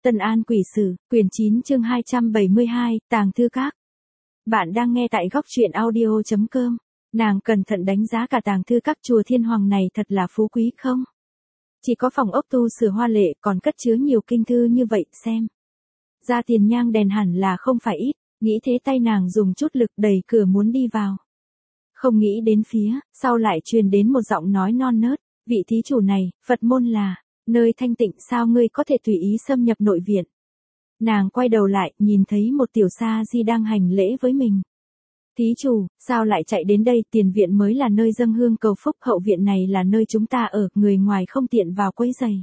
Tân An Quỷ Sử, quyển 9 chương 272, Tàng Thư Các. Bạn đang nghe tại góc truyện audio.com. Nàng cẩn thận đánh giá cả Tàng Thư Các chùa Thiên Hoàng này thật là phú quý không? Chỉ có phòng ốc tu sửa hoa lệ còn cất chứa nhiều kinh thư như vậy xem. Ra tiền nhang đèn hẳn là không phải ít, nghĩ thế tay nàng dùng chút lực đẩy cửa muốn đi vào. Không nghĩ đến phía, sau lại truyền đến một giọng nói non nớt, vị thí chủ này, Phật môn là nơi thanh tịnh, sao ngươi có thể tùy ý xâm nhập nội viện. Nàng quay đầu lại, nhìn thấy một tiểu sa di đang hành lễ với mình. Thí chủ, sao lại chạy đến đây, tiền viện mới là nơi dâng hương cầu phúc, hậu viện này là nơi chúng ta ở, người ngoài không tiện vào quấy rầy.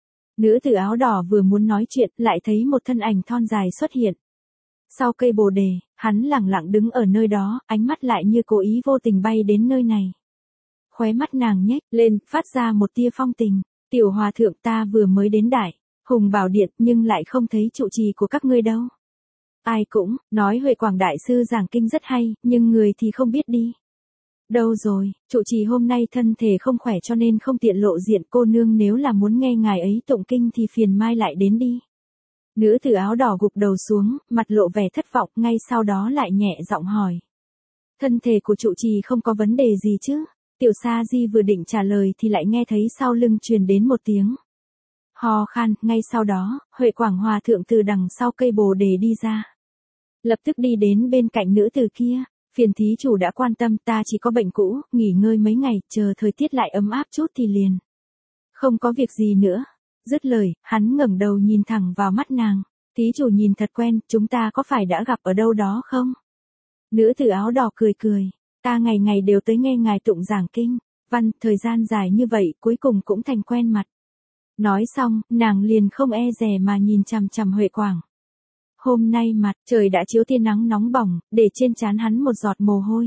Nữ tử áo đỏ vừa muốn nói chuyện, lại thấy một thân ảnh thon dài xuất hiện. Sau cây bồ đề, hắn lẳng lặng đứng ở nơi đó, ánh mắt lại như cố ý vô tình bay đến nơi này. Khóe mắt nàng nhếch lên, phát ra một tia phong tình. Tiểu hòa thượng, ta vừa mới đến Đại Hùng Bảo Điện nhưng lại không thấy trụ trì của các ngươi đâu. Ai cũng nói Huệ Quảng Đại Sư giảng kinh rất hay, nhưng người thì không biết đi. Đâu rồi, trụ trì hôm nay thân thể không khỏe cho nên không tiện lộ diện, cô nương nếu là muốn nghe ngài ấy tụng kinh thì phiền mai lại đến đi. Nữ tử áo đỏ gục đầu xuống, mặt lộ vẻ thất vọng, ngay sau đó lại nhẹ giọng hỏi. Thân thể của trụ trì không có vấn đề gì chứ? Tiểu sa di vừa định trả lời thì lại nghe thấy sau lưng truyền đến một tiếng ho khan, ngay sau đó, Huệ Quảng Hòa thượng từ đằng sau cây bồ đề đi ra. Lập tức đi đến bên cạnh nữ tử kia, phiền thí chủ đã quan tâm, ta chỉ có bệnh cũ, nghỉ ngơi mấy ngày, chờ thời tiết lại ấm áp chút thì liền. Không có việc gì nữa. Dứt lời, hắn ngẩng đầu nhìn thẳng vào mắt nàng. Thí chủ nhìn thật quen, chúng ta có phải đã gặp ở đâu đó không? Nữ tử áo đỏ cười cười. Ta ngày ngày đều tới nghe ngài tụng giảng kinh, văn, thời gian dài như vậy cuối cùng cũng thành quen mặt. Nói xong, nàng liền không e dè mà nhìn chằm chằm Huệ Quảng. Hôm nay mặt trời đã chiếu tia nắng nóng bỏng, để trên trán hắn một giọt mồ hôi.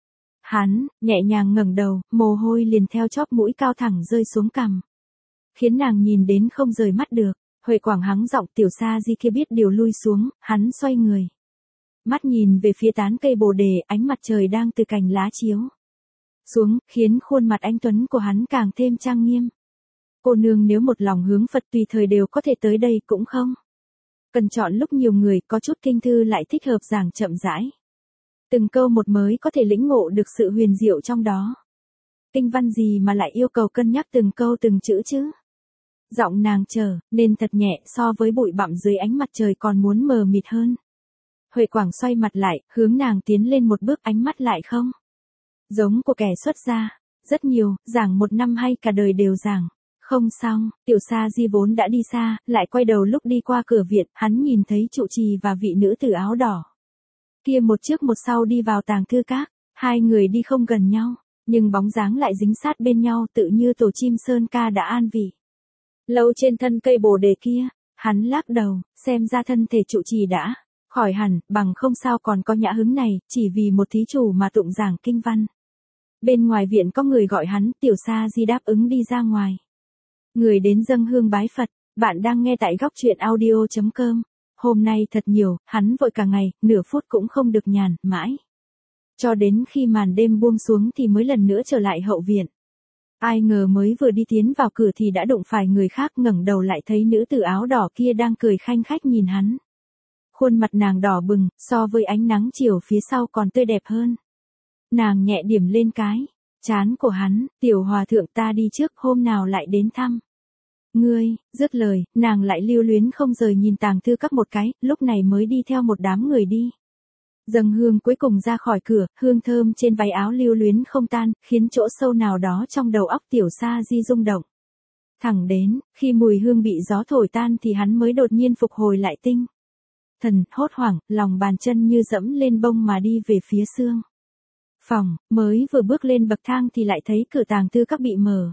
Hắn, nhẹ nhàng ngẩng đầu, mồ hôi liền theo chóp mũi cao thẳng rơi xuống cằm. Khiến nàng nhìn đến không rời mắt được. Huệ Quảng hắng giọng, tiểu sa di kia biết điều lui xuống, hắn xoay người. Mắt nhìn về phía tán cây bồ đề, ánh mặt trời đang từ cành lá chiếu xuống, khiến khuôn mặt anh tuấn của hắn càng thêm trang nghiêm. Cô nương nếu một lòng hướng Phật tùy thời đều có thể tới đây cũng không cần chọn lúc nhiều người, có chút kinh thư lại thích hợp giảng chậm rãi. Từng câu một mới có thể lĩnh ngộ được sự huyền diệu trong đó. Kinh văn gì mà lại yêu cầu cân nhắc từng câu từng chữ chứ? Giọng nàng trở nên thật nhẹ, so với bụi bặm dưới ánh mặt trời còn muốn mờ mịt hơn. Huệ Quảng xoay mặt lại, hướng nàng tiến lên một bước, ánh mắt lại không giống của kẻ xuất gia. Rất nhiều, giảng một năm hay cả đời đều giảng không xong. Tiểu sa di vốn đã đi xa, lại quay đầu lúc đi qua cửa viện, hắn nhìn thấy trụ trì và vị nữ tử áo đỏ kia một trước một sau đi vào Tàng Thư Các. Hai người đi không gần nhau, nhưng bóng dáng lại dính sát bên nhau, tự như tổ chim sơn ca đã an vị lâu trên thân cây bồ đề kia. Hắn lắc đầu, xem ra thân thể trụ trì đã khỏi hẳn, bằng không sao còn có nhã hứng này, chỉ vì một thí chủ mà tụng giảng kinh văn. Bên ngoài viện có người gọi hắn, tiểu sa di đáp ứng đi ra ngoài. Người đến dâng hương bái Phật. Bạn đang nghe tại góc truyện audio.com. Hôm nay thật nhiều, hắn vội cả ngày, nửa phút cũng không được nhàn, mãi cho đến khi màn đêm buông xuống thì mới lần nữa trở lại hậu viện. Ai ngờ mới vừa đi tiến vào cửa thì đã đụng phải người khác, ngẩng đầu lại thấy nữ tử áo đỏ kia đang cười khanh khách nhìn hắn. Khuôn mặt nàng đỏ bừng, so với ánh nắng chiều phía sau còn tươi đẹp hơn. Nàng nhẹ điểm lên cái trán của hắn, tiểu hòa thượng, ta đi trước, hôm nào lại đến thăm ngươi. Dứt lời, nàng lại lưu luyến không rời nhìn Tàng Thư Các một cái, lúc này mới đi theo một đám người đi. Dâng hương cuối cùng ra khỏi cửa, hương thơm trên váy áo lưu luyến không tan, khiến chỗ sâu nào đó trong đầu óc tiểu sa di rung động. Thẳng đến, khi mùi hương bị gió thổi tan thì hắn mới đột nhiên phục hồi lại tinh thần, hốt hoảng, lòng bàn chân như dẫm lên bông mà đi về phía xương phòng. Mới vừa bước lên bậc thang thì lại thấy cửa Tàng Thư Các bị mở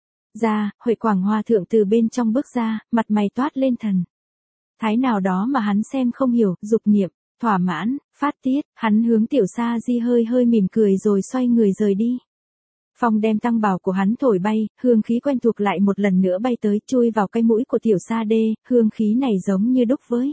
ra. Huệ Quảng Hòa thượng từ bên trong bước ra, mặt mày toát lên thần thái nào đó mà hắn xem không hiểu, dục niệm thỏa mãn phát tiết. Hắn hướng tiểu sa di hơi hơi mỉm cười rồi xoay người rời đi. Phong đem tăng bào của hắn thổi bay, hương khí quen thuộc lại một lần nữa bay tới, chui vào cái mũi của tiểu sa đê. Hương khí này giống như đúc với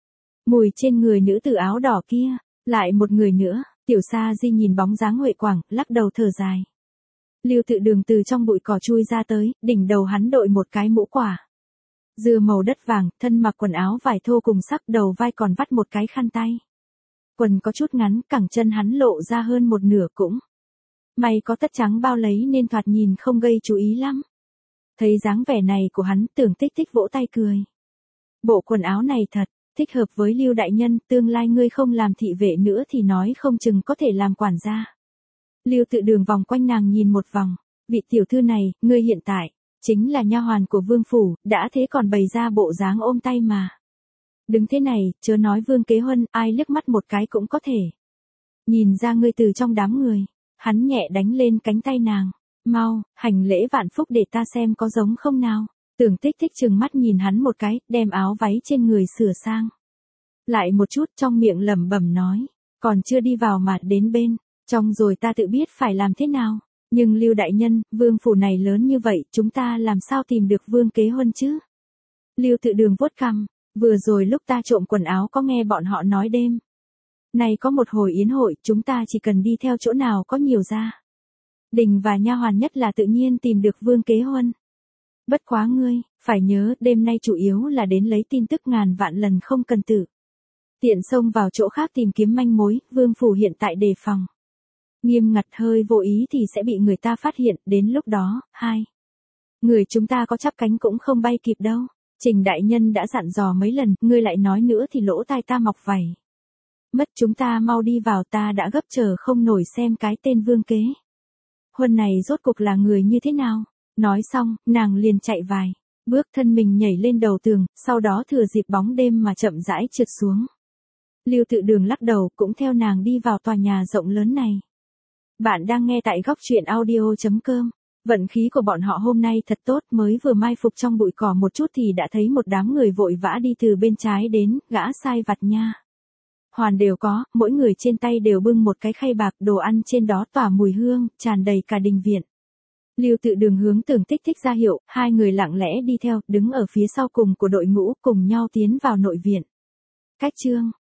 mùi trên người nữ tử áo đỏ kia. Lại một người nữa. Tiểu sa di nhìn bóng dáng Huệ Quảng, lắc đầu thở dài. Lưu Tự Đường từ trong bụi cỏ chui ra tới, đỉnh đầu hắn đội một cái mũ quả Dưa màu đất vàng, thân mặc quần áo vải thô cùng sắc, đầu vai còn vắt một cái khăn tay. Quần có chút ngắn, cẳng chân hắn lộ ra hơn một nửa cũng. May có tất trắng bao lấy nên thoạt nhìn không gây chú ý lắm. Thấy dáng vẻ này của hắn, Tưởng Tích Tích vỗ tay cười. Bộ quần áo này thật, thích hợp với Lưu đại nhân, tương lai ngươi không làm thị vệ nữa thì nói không chừng có thể làm quản gia. Lưu Tự Đường vòng quanh nàng nhìn một vòng, vị tiểu thư này, ngươi hiện tại, chính là nha hoàn của vương phủ, đã thế còn bày ra bộ dáng ôm tay mà. Đứng thế này, chớ nói Vương Kế Huân, ai liếc mắt một cái cũng có thể. Nhìn ra ngươi từ trong đám người, hắn nhẹ đánh lên cánh tay nàng. Mau, hành lễ vạn phúc để ta xem có giống không nào. Tưởng Tích Tích trừng mắt nhìn hắn một cái, đem áo váy trên người sửa sang. Lại một chút trong miệng lẩm bẩm nói, còn chưa đi vào mà đến bên, trong rồi ta tự biết phải làm thế nào. Nhưng Lưu đại nhân, vương phủ này lớn như vậy, chúng ta làm sao tìm được Vương Kế Huân chứ? Lưu Tự Đường vuốt cằm, vừa rồi lúc ta trộm quần áo có nghe bọn họ nói đêm. Này có một hồi yến hội, chúng ta chỉ cần đi theo chỗ nào có nhiều gia đình và nha hoàn nhất là tự nhiên tìm được Vương Kế Huân. Bất quá ngươi, phải nhớ, đêm nay chủ yếu là đến lấy tin tức, ngàn vạn lần không cần tự tiện xông vào chỗ khác tìm kiếm manh mối, vương phủ hiện tại đề phòng nghiêm ngặt, hơi vô ý thì sẽ bị người ta phát hiện, đến lúc đó, người chúng ta có chắp cánh cũng không bay kịp đâu. Trình đại nhân đã dặn dò mấy lần, ngươi lại nói nữa thì lỗ tai ta mọc vảy. Mất, chúng ta mau đi vào, ta đã gấp chờ không nổi xem cái tên Vương Kế Huân này rốt cuộc là người như thế nào. Nói xong, nàng liền chạy vài bước, thân mình nhảy lên đầu tường, sau đó thừa dịp bóng đêm mà chậm rãi trượt xuống. Lưu Tự Đường lắc đầu, cũng theo nàng đi vào tòa nhà rộng lớn này. Bạn đang nghe tại góc truyện audio.com. Vận khí của bọn họ hôm nay thật tốt, mới vừa mai phục trong bụi cỏ một chút thì đã thấy một đám người vội vã đi từ bên trái đến, gã sai vặt nha hoàn đều có, mỗi người trên tay đều bưng một cái khay bạc, đồ ăn trên đó tỏa mùi hương, tràn đầy cả đình viện. Lưu Tự Đường hướng Tưởng Tích Tích ra hiệu, hai người lặng lẽ đi theo, đứng ở phía sau cùng của đội ngũ, cùng nhau tiến vào nội viện. Cách chương